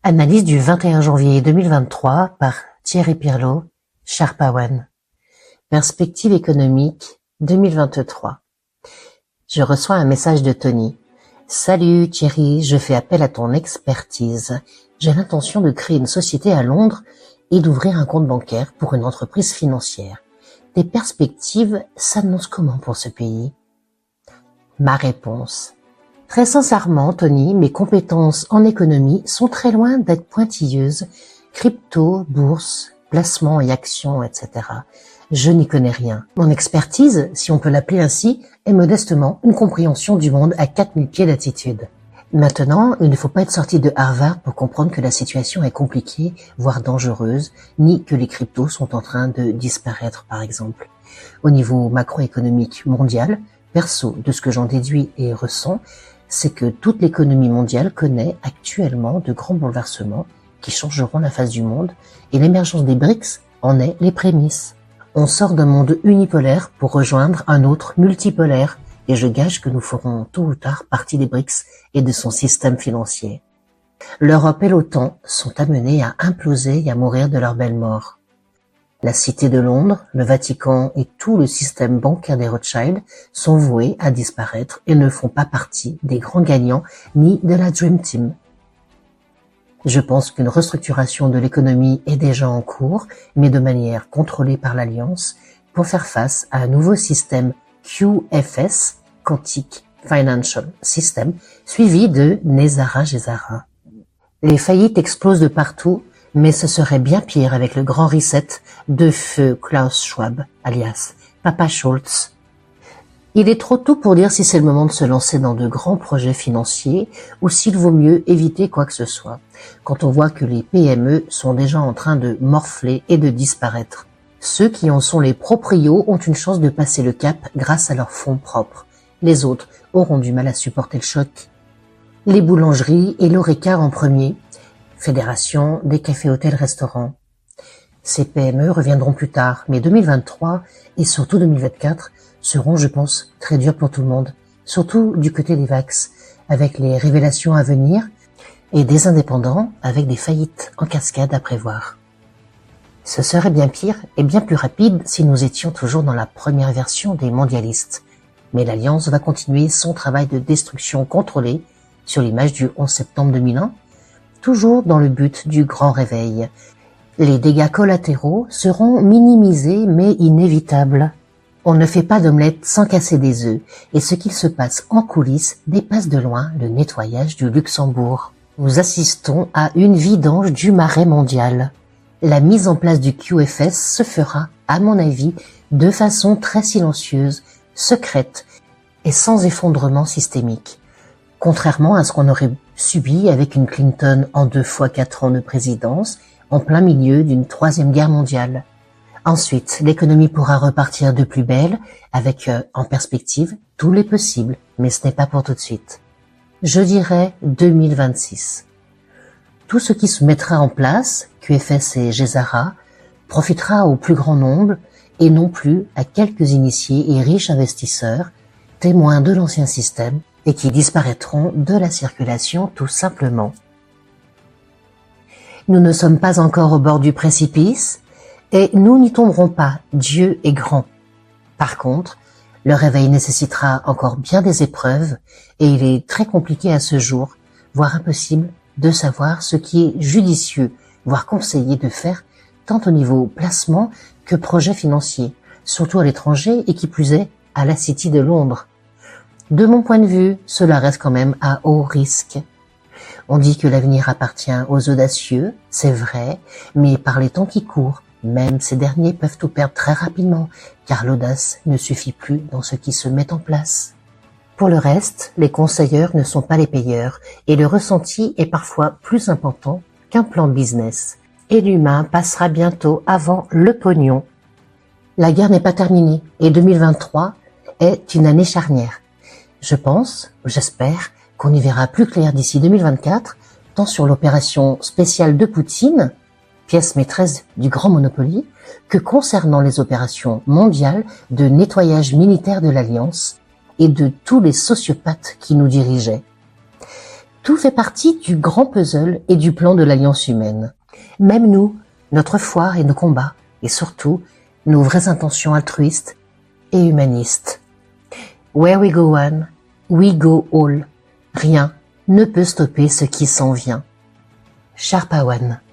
Analyse du 21 janvier 2023 par Thierry Pirlot, Sherpa One. Perspective économique 2023. Je reçois un message de Tony. Salut Thierry, je fais appel à ton expertise. J'ai l'intention de créer une société à Londres et d'ouvrir un compte bancaire pour une entreprise financière. Tes perspectives s'annoncent comment pour ce pays? Ma réponse. Très sincèrement, Tony, mes compétences en économie sont très loin d'être pointilleuses. Crypto, bourse, placement et actions, etc. Je n'y connais rien. Mon expertise, si on peut l'appeler ainsi, est modestement une compréhension du monde à 4000 pieds d'altitude. Maintenant, il ne faut pas être sorti de Harvard pour comprendre que la situation est compliquée, voire dangereuse, ni que les cryptos sont en train de disparaître, par exemple. Au niveau macroéconomique mondial, perso, de ce que j'en déduis et ressens, c'est que toute l'économie mondiale connaît actuellement de grands bouleversements qui changeront la face du monde, et l'émergence des BRICS en est les prémices. On sort d'un monde unipolaire pour rejoindre un autre multipolaire, et je gage que nous ferons tôt ou tard partie des BRICS et de son système financier. L'Europe et l'OTAN sont amenés à imploser et à mourir de leur belle mort. La Cité de Londres, le Vatican et tout le système bancaire des Rothschild sont voués à disparaître et ne font pas partie des grands gagnants ni de la Dream Team. Je pense qu'une restructuration de l'économie est déjà en cours, mais de manière contrôlée par l'Alliance, pour faire face à un nouveau système QFS, Quantic Financial System, suivi de Nezara-Gezara. Les faillites explosent de partout, mais ce serait bien pire avec le grand reset de feu Klaus Schwab, alias Papa Schultz. Il est trop tôt pour dire si c'est le moment de se lancer dans de grands projets financiers ou s'il vaut mieux éviter quoi que ce soit, quand on voit que les PME sont déjà en train de morfler et de disparaître. Ceux qui en sont les proprios ont une chance de passer le cap grâce à leurs fonds propres. Les autres auront du mal à supporter le choc. Les boulangeries et l'Horeca en premier, Fédération des cafés, hôtels, restaurants. Ces PME reviendront plus tard, mais 2023 et surtout 2024 seront, je pense, très durs pour tout le monde, surtout du côté des vax, avec les révélations à venir, et des indépendants avec des faillites en cascade à prévoir. Ce serait bien pire et bien plus rapide si nous étions toujours dans la première version des mondialistes. Mais l'Alliance va continuer son travail de destruction contrôlée sur l'image du 11 septembre 2001, toujours dans le but du grand réveil. Les dégâts collatéraux seront minimisés mais inévitables. On ne fait pas d'omelette sans casser des œufs, et ce qu'il se passe en coulisses dépasse de loin le nettoyage du Luxembourg. Nous assistons à une vidange du marais mondial. La mise en place du QFS se fera, à mon avis, de façon très silencieuse, secrète et sans effondrement systémique. Contrairement à ce qu'on aurait subi avec une Clinton en 2 fois 4 ans de présidence, en plein milieu d'une 3e guerre mondiale. Ensuite, l'économie pourra repartir de plus belle, avec en perspective tous les possibles, mais ce n'est pas pour tout de suite. Je dirais 2026. Tout ce qui se mettra en place, QFS et Gezara, profitera au plus grand nombre et non plus à quelques initiés et riches investisseurs, témoins de l'ancien système, et qui disparaîtront de la circulation tout simplement. Nous ne sommes pas encore au bord du précipice, et nous n'y tomberons pas, Dieu est grand. Par contre, le réveil nécessitera encore bien des épreuves, et il est très compliqué à ce jour, voire impossible, de savoir ce qui est judicieux, voire conseillé de faire, tant au niveau placement que projet financier, surtout à l'étranger et qui plus est, à la City de Londres. De mon point de vue, cela reste quand même à haut risque. On dit que l'avenir appartient aux audacieux, c'est vrai, mais par les temps qui courent, même ces derniers peuvent tout perdre très rapidement, car l'audace ne suffit plus dans ce qui se met en place. Pour le reste, les conseilleurs ne sont pas les payeurs, et le ressenti est parfois plus important qu'un plan business. Et l'humain passera bientôt avant le pognon. La guerre n'est pas terminée, et 2023 est une année charnière. Je pense, j'espère, qu'on y verra plus clair d'ici 2024, tant sur l'opération spéciale de Poutine, pièce maîtresse du grand Monopoly, que concernant les opérations mondiales de nettoyage militaire de l'Alliance et de tous les sociopathes qui nous dirigeaient. Tout fait partie du grand puzzle et du plan de l'Alliance humaine. Même nous, notre foi et nos combats, et surtout, nos vraies intentions altruistes et humanistes. Where we go one, we go all. Rien ne peut stopper ce qui s'en vient. Sharpawan.